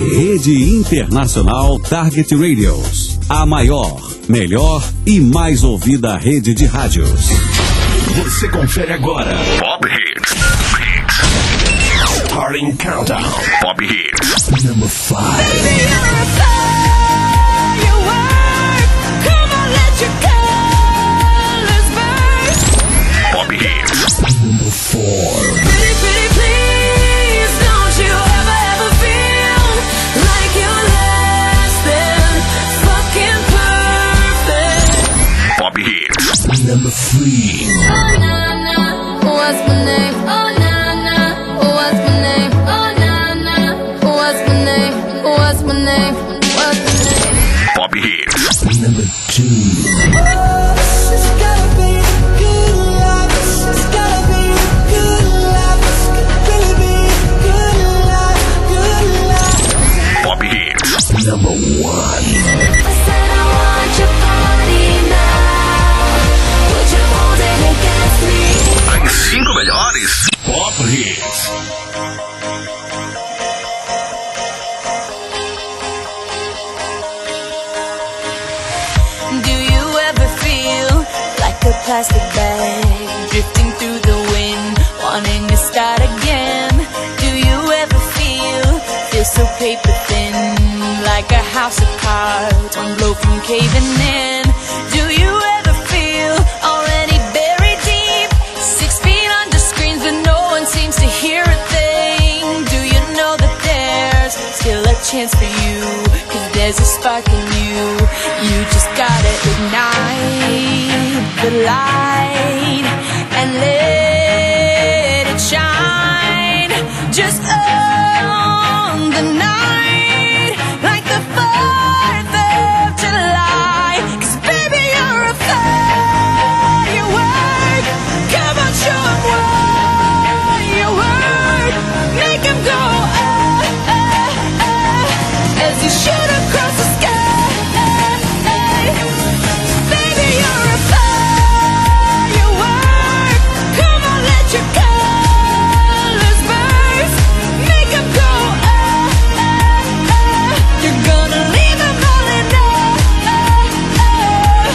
Rede Internacional Target Radios. A maior, melhor e mais ouvida rede de rádios. Você confere agora. Pop Hits. Starting Countdown. Pop Hits. Number 5. Pop Hits. Number 4. Number 3. Oh na na, what's my name? Oh na na, what's my name? Oh na na, what's my name? What's my name? What's my name? Pop Hits. Number 2. Oh, it's gotta be good love. It's gotta be good love. It's gotta be good love, good love. Pop Hits. Number 1. I said I want your body now. As 5 melhores Pop Hits. Do you ever feel like a plastic bag drifting through the wind, wanting to start again? Do you ever feel so paper thin, like a house of cards, one blow from caving in? Do you ever feel already buried deep, 6 feet under screens but no one seems to hear a thing? Do you know that there's still a chance for you, 'cause there's a spark in you. You just gotta ignite the light and let it shine. Just own the night like the 4th of July. 'Cause baby you're a firework. Come on, show 'em what you work. Make 'em go oh, oh, oh, as you shoot across the sky. Baby you're a firework. Come on, let your colors burst. Make 'em go oh, oh, oh. You're gonna leave 'em all in oh.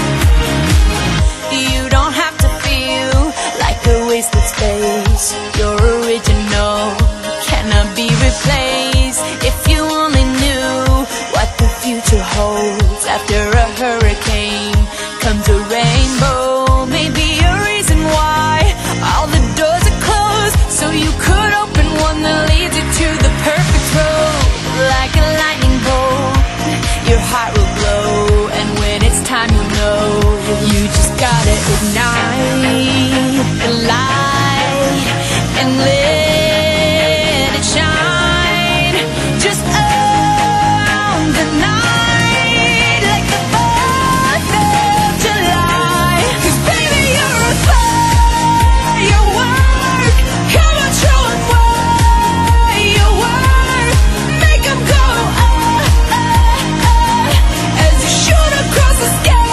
You don't have to feel like a wasted space. You're original, cannot be replaced. If you only knew what the future holds. After a hurricane comes a rainbow. Maybe a reason why all the doors are closed, so you could open one that leads you to the perfect road. Like a lightning bolt, your heart will glow, and when it's time you'll know. You just gotta ignite the light and let it shine. Just own the night like the 4th of July. 'Cause baby you're a firework. Come on, show 'em what you work. Make 'em go oh, oh, oh, as you shoot across the sky.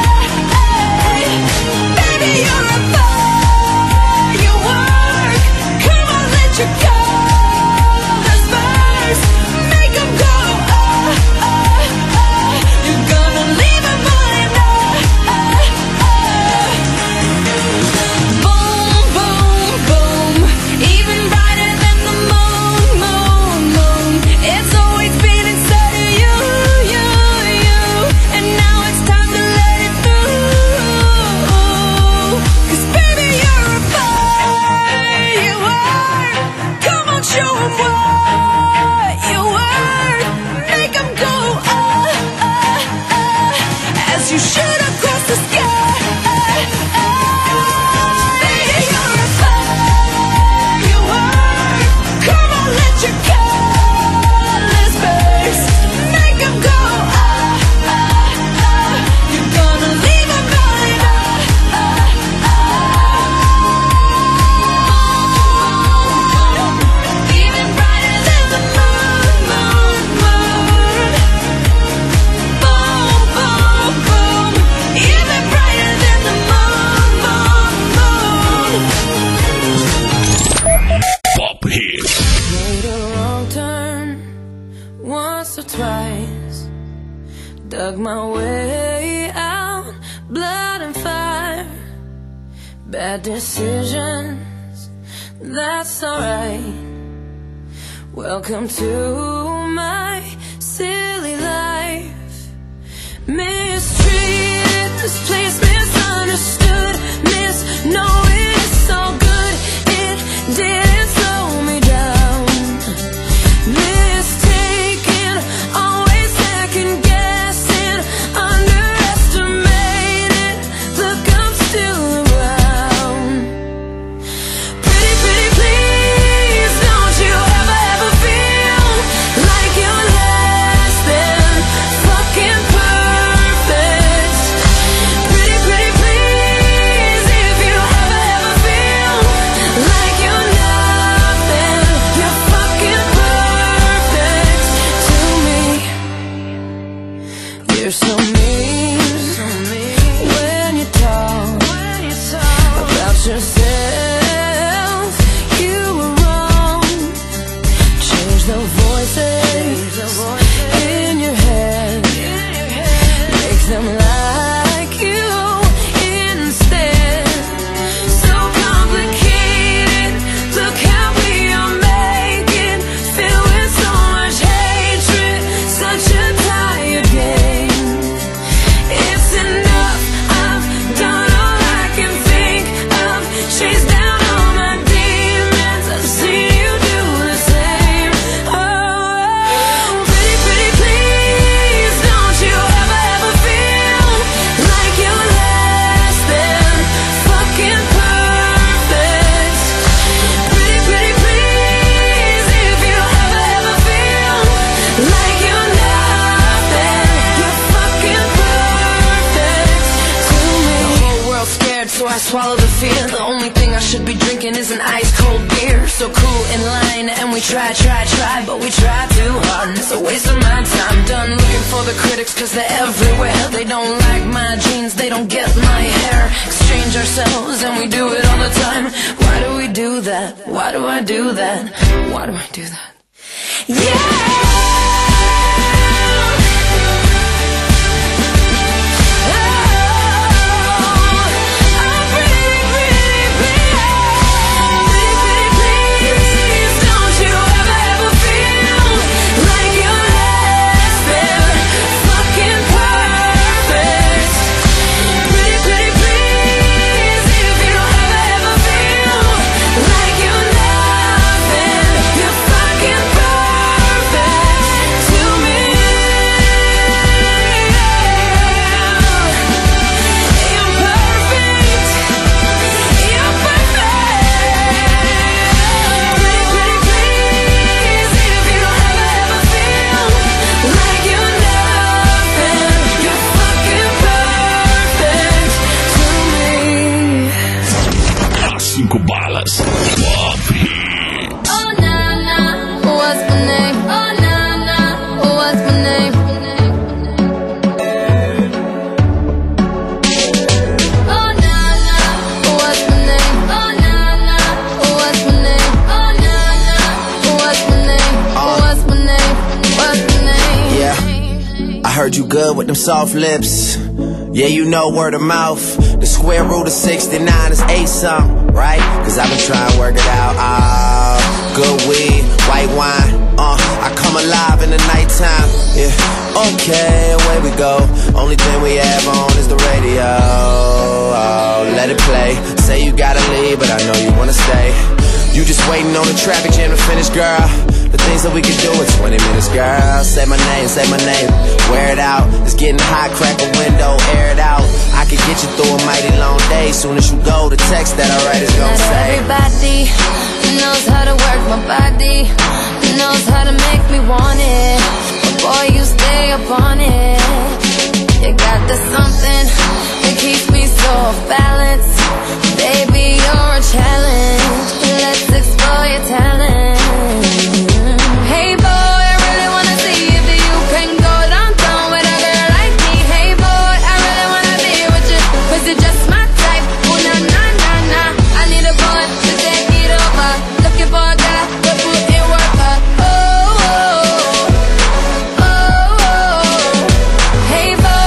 Baby you're a firework. my way out, blood and fire, bad decisions, that's alright. Welcome to my silly life. Mistreated, misplaced, misunderstood, knowing it's so good, it didn't slow me down. Mistaken, always second guessing, underestimated, look, I'm still around. Pretty, pretty, please, don't you ever feel like you're less than fucking perfect. Pretty, pretty, please, if you ever feel like you're nothing, you're fucking perfect to me. You're so mean when you talk about yourself. You were wrong. Change the voices in your head, make them like you instead. So complicated, look how we are making, filled with so much hatred, such a tired game. It's enough, I've done all I can think of, chased down all my demons, I've seen you do the same. Oh, pretty, pretty, please, don't you ever feel like you're less than fucking perfect. Pretty, pretty, please, if you ever feel like you're nothing, you're fucking perfect to me. The whole world's scared, so I swallow the fear. The only thing I should be drinking is an ice cold beer. So cool in line, and we try, but we try too hard, and it's a waste of my time. Done looking for the critics, cause they're everywhere. They don't like my jeans, they don't get my hair. Exchange ourselves, and we do it all the time. Why do we do that? Why do I do that? Why do I do that? Balas. Pop Hits. Oh na na, what's my name? Oh na na, what's my name? Oh na na, what's my name? Oh na na, what's my name? Oh na na, what's my name? What's my name? What's my name? Yeah, I heard you good with them soft lips. Yeah, you know word of mouth. The square root of 69 is 8 something, right? Cause I've been trying to work it out. Good weed, white wine. I come alive in the nighttime. Yeah, okay, away we go. Only thing we have on is the radio. Oh, let it play. Say you gotta leave, but I know you wanna stay. You just waiting on the traffic jam to finish, girl. The things that we can do in 20 minutes, girl. Say my name, wear it out. It's getting hot, crack a window, air it out. I could get you through a mighty long day. Soon as you go, the text that I write is gonna say. Everybody knows how to work my body, knows how to make me want it. But boy, you stay up on it. You got the something that keeps me so off balance. Baby, you're a challenge. Let's explore your talent. Hey boy, I really wanna see if you can go downtown with a girl like me. Hey boy, I really wanna be with you, 'cause you're just my type. Oh na na na na, I need a boy to take it over. Looking for a guy to put in work. Oh oh oh oh. Hey boy.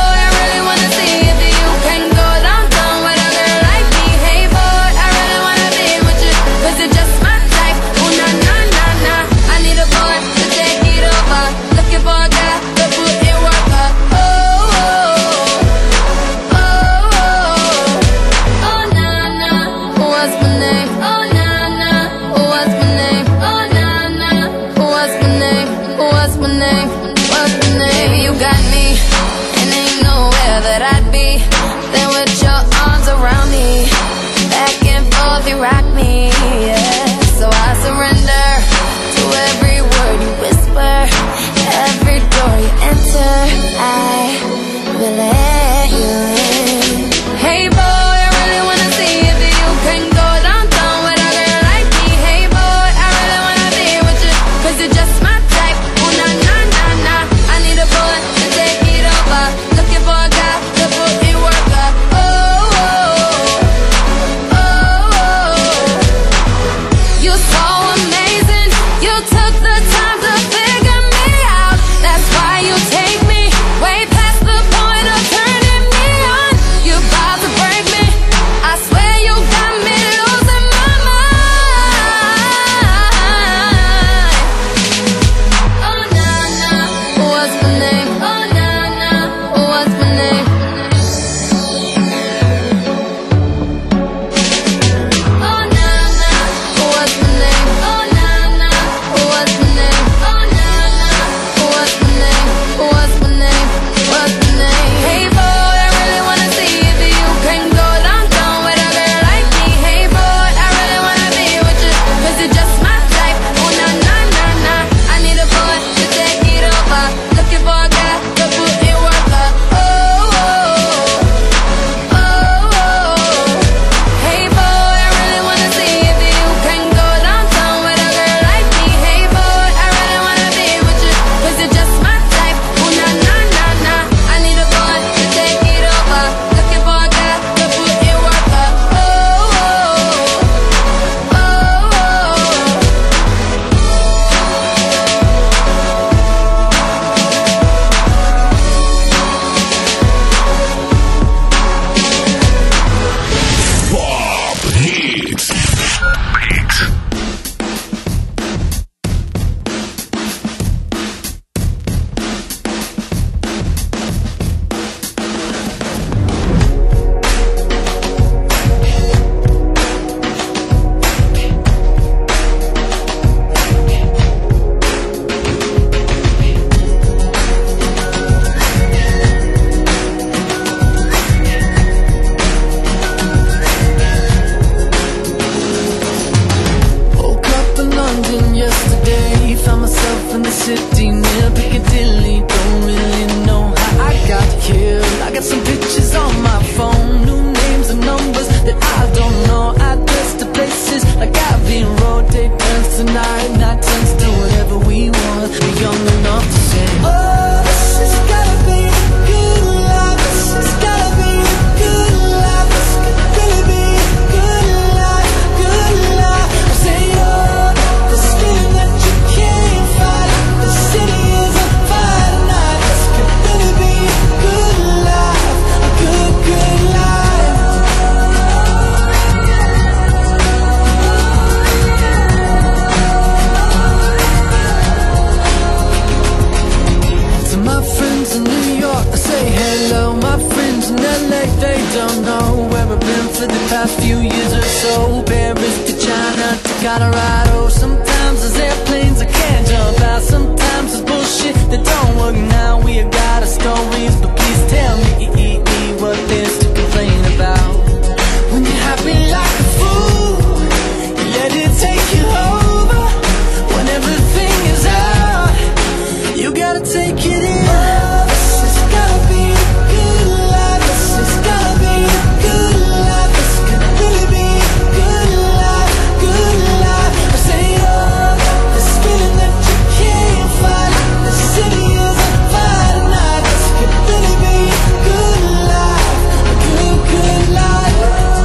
gotta ride. Oh, sometimes there's airplanes I can't jump out. Sometimes there's bullshit that don't work. Now we have got our stories, but please tell me what there's to complain about. When you're happy like a fool, you let it take you over. When everything is out, you gotta take it in. Oh, this has gotta be a good life. This has gotta be a good life. This could really be a good life, good life. I say, oh, this feeling that you can't fight. The city is on fire tonight. This could really be a good life, a good, good life.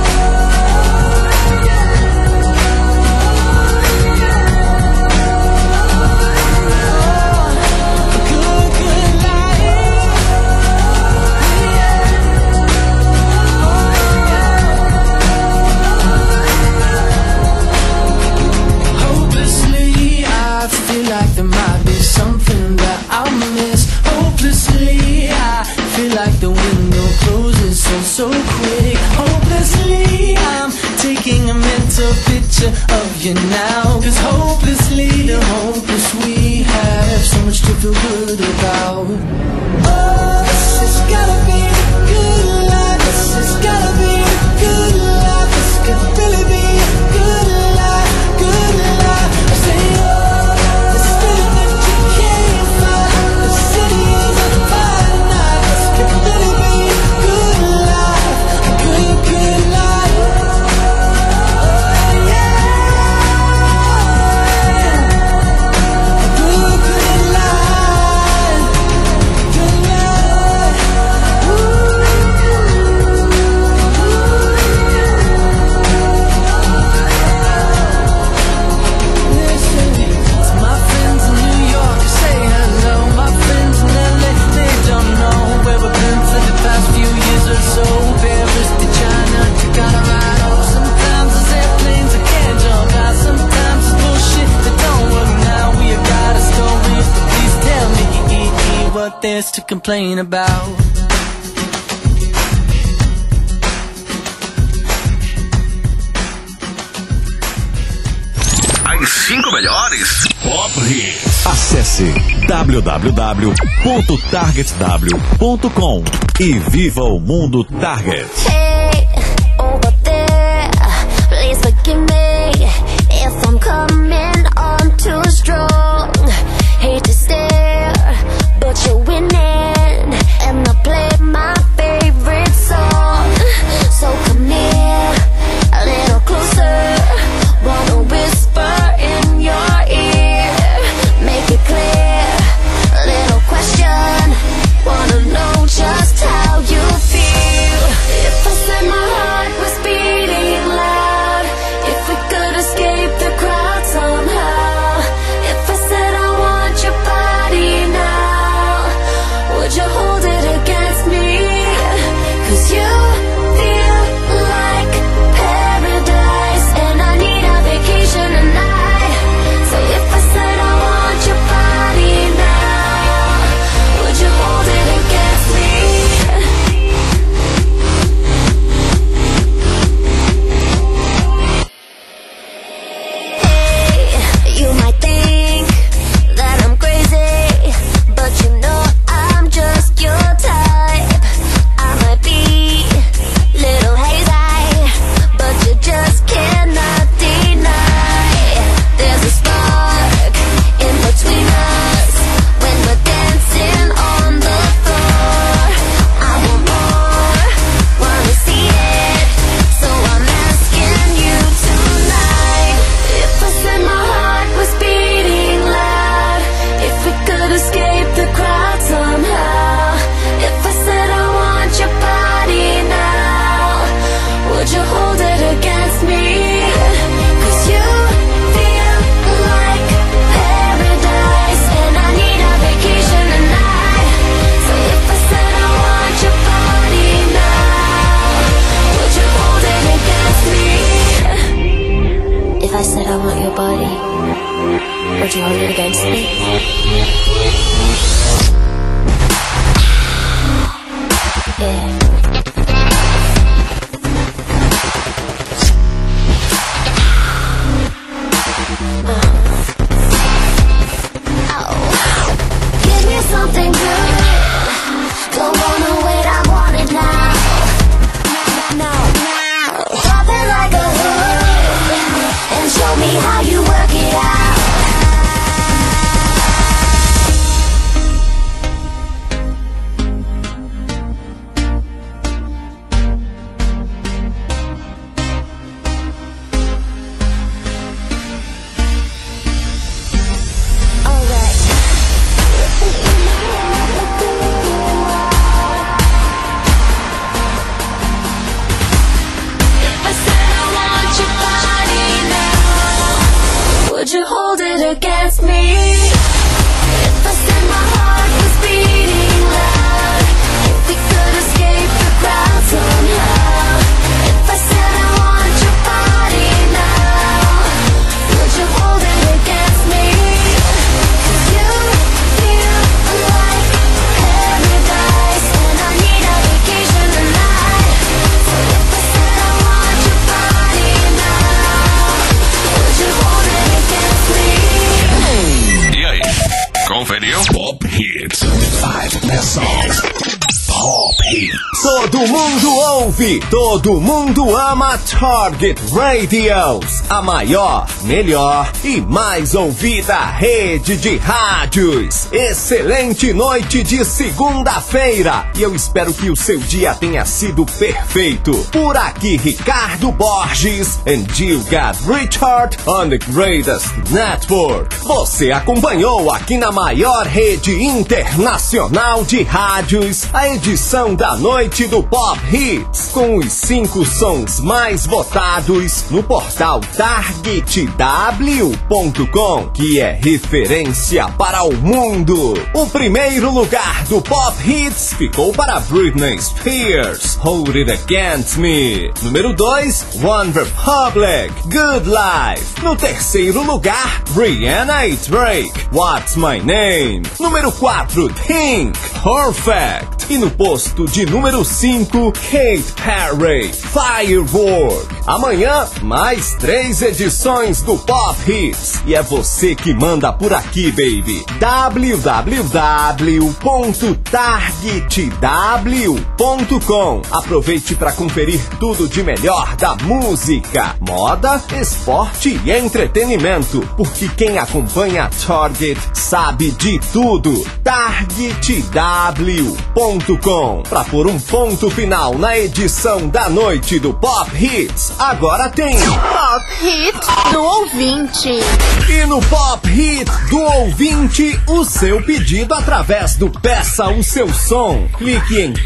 Hopelessly, I feel like there might be something that I'll miss. Hopelessly, I feel like the window closes so quick. Hopelessly, I'm taking a mental picture of you now. Cause hopelessly, the hopeless we have so much to feel good about. Oh, this has gotta be a good life. This has gotta be a good life. This could really be a good life, good life. I say, oh, this feeling that you can't fight. The city is on fire tonight. This could really be a good life, a good, good life. Oh, yeah. A good, good life, good life. Listen to my friends in New York, say hello. My friends in LA, they don't know where we've been for the past few years or so. Paris to China, you gotta ride. Oh, sometimes there's airplanes I can't jump out. Sometimes it's bullshit that don't work. Now we have got a story, so please tell me what there's to complain about. As 5 melhores Pop Hits. Acesse www.targetw.com e viva o mundo Target. Hey, over there, please forgive me if I'm coming on too strong. Hate to stare, but you're winning, and I play my favorite song. So come near, a little closer, wanna whisper in your ear, make it clear, a little question, wanna know just how you feel. If I said my heart was beating loud, if we could escape the crowd somehow, if I said I want your body now, would you hold it against me? 'Cause you feel like paradise, and I need a vacation tonight. So if I said I want your body now, would you hold it against me? Hey, you might think that I'm crazy, but you know I'm just your type. I might be little hazy, but you just cannot deny there's a spark in between us when we're dancing on the floor. I want more, wanna see it, so I'm asking you tonight. If I said my heart was beating loud, if we could escape the crowd somehow, if I said I want your body now, would you hold it against me? 'Cause you feel like paradise, and I need a vacation tonight. So if I said I want your body now, would you hold it against me? If I said I want your body, would you hold it against me? Yeah. Todo mundo ouve, todo mundo ama Target Radios, a maior, melhor e mais ouvida rede de rádios. Excelente noite de segunda-feira e eu espero que o seu dia tenha sido perfeito. Por aqui, Ricardo Borges and you got Richard on the greatest network. Você acompanhou aqui na maior rede internacional de rádios a edição da noite do Pop Hits, com os 5 sons mais votados no portal TargetW.com, que é referência para o mundo. O primeiro lugar do Pop Hits ficou para Britney Spears, Hold It Against Me. Número 2, One Republic, Good Life. No terceiro lugar, Rihanna e Drake, What's My Name. Número 4, Pink, Perfect. E no posto de número 5, Katy Perry, Firework. Amanhã, mais 3 edições do Pop Hits. E é você que manda por aqui, baby. www.targetw.com. Aproveite para conferir tudo de melhor da música, moda, esporte e entretenimento. Porque quem acompanha Target sabe de tudo. TargetW.com. Para pôr um ponto final na edição da noite do Pop Hits, agora tem Pop Hit do ouvinte. E no Pop Hit do ouvinte, o seu pedido através do Peça o Seu Som. Clique em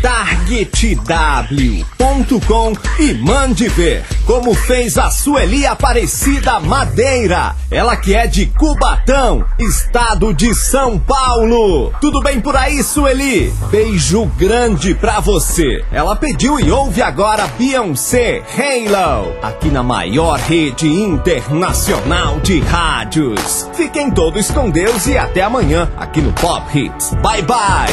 TargetW.com e mande ver, como fez a Sueli Aparecida Madeira. Ela que é de Cubatão, estado de São Paulo. Tudo bem por aí, Sueli? Beijo grande pra você. Ela pediu e ouve agora Beyoncé, Halo, aqui na maior rede internacional de rádios. Fiquem todos com Deus e até amanhã aqui no Pop Hits. Bye bye.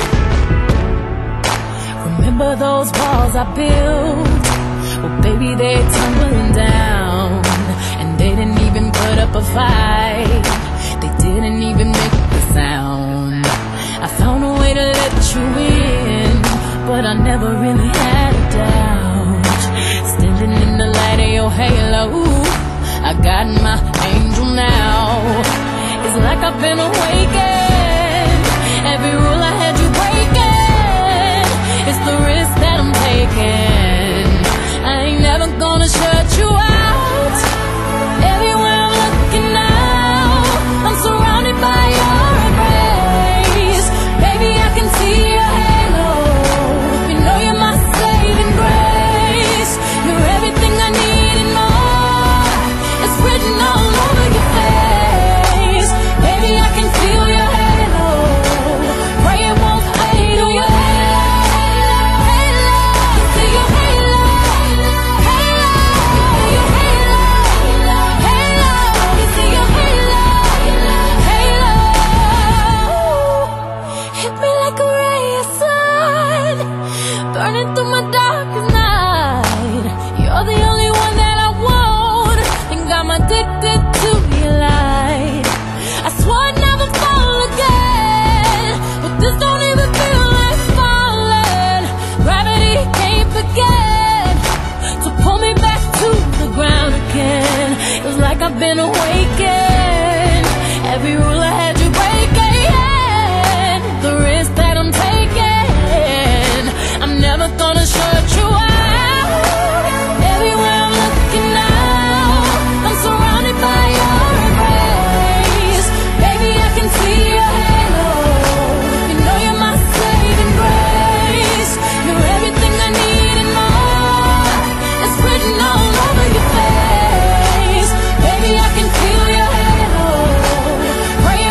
Remember those walls I built? Well, baby, they're tumbling down, and they didn't even put up a fight. They didn't even make a sound. I found a way to let you in, but I never really had a doubt. Standing in the light of your halo, I got my angel now. It's like I've been awakened. Every rule I had you breaking. It's the risk that I'm taking. I ain't never gonna shut you out. Everywhere I'm looking now, I'm surrounded by your embrace. Baby, I can see your halo. You know you're my saving grace. You're everything I need and more. It's written all over your face. Baby, I can feel your halo. Pray it won't fade on your halo. See your halo. Your halo. See your halo. Hit me like a ray of sun, burning through my darkest night. You're the only one that I want, and got me addicted to your light. I swore I'd never fall again, but this don't even feel like falling. Gravity can't begin to pull me back to the ground again. It's like I've been awakened. Every rule I had you breaking. The risk that I'm taking, I'm never gonna shut you out. Everywhere I'm looking now, I'm surrounded by your embrace. Baby, I can see your halo. You know you're my saving grace. You're everything I need and more. It's written all over your face. Baby, I can feel your halo. Pray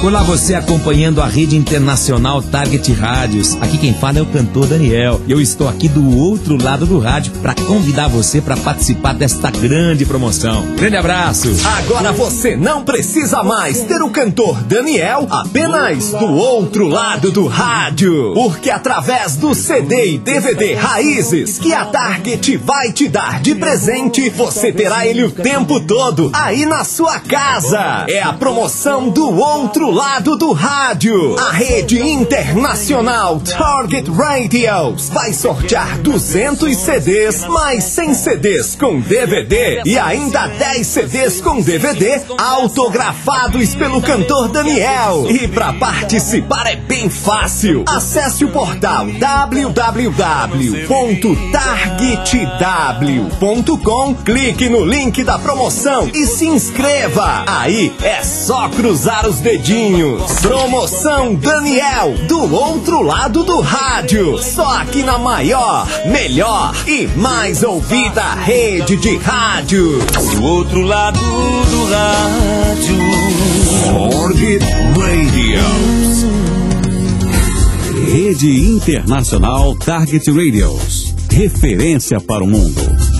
Olá, você acompanhando a rede internacional Target Rádios. Aqui quem fala é o cantor Daniel. Eu estou aqui do outro lado do rádio para convidar você para participar desta grande promoção. Grande abraço. Agora você não precisa mais ter o cantor Daniel apenas do outro lado do rádio. Porque através do CD e DVD Raízes que a Target vai te dar de presente, você terá ele o tempo todo aí na sua casa. É a promoção do outro lado do rádio. A rede internacional Target Radios vai sortear 200 CDs, mais 100 CDs com DVD e ainda 10 CDs com DVD autografados pelo cantor Daniel. E para participar é bem fácil. Acesse o portal www.targetw.com, clique no link da promoção e se inscreva. Aí é só cruzar os dedinhos. Promoção Daniel, do outro lado do rádio. Só aqui na maior, melhor e mais ouvida rede de rádio. Do outro lado do rádio. Target Radios. Rede Internacional Target Radios. Referência para o mundo.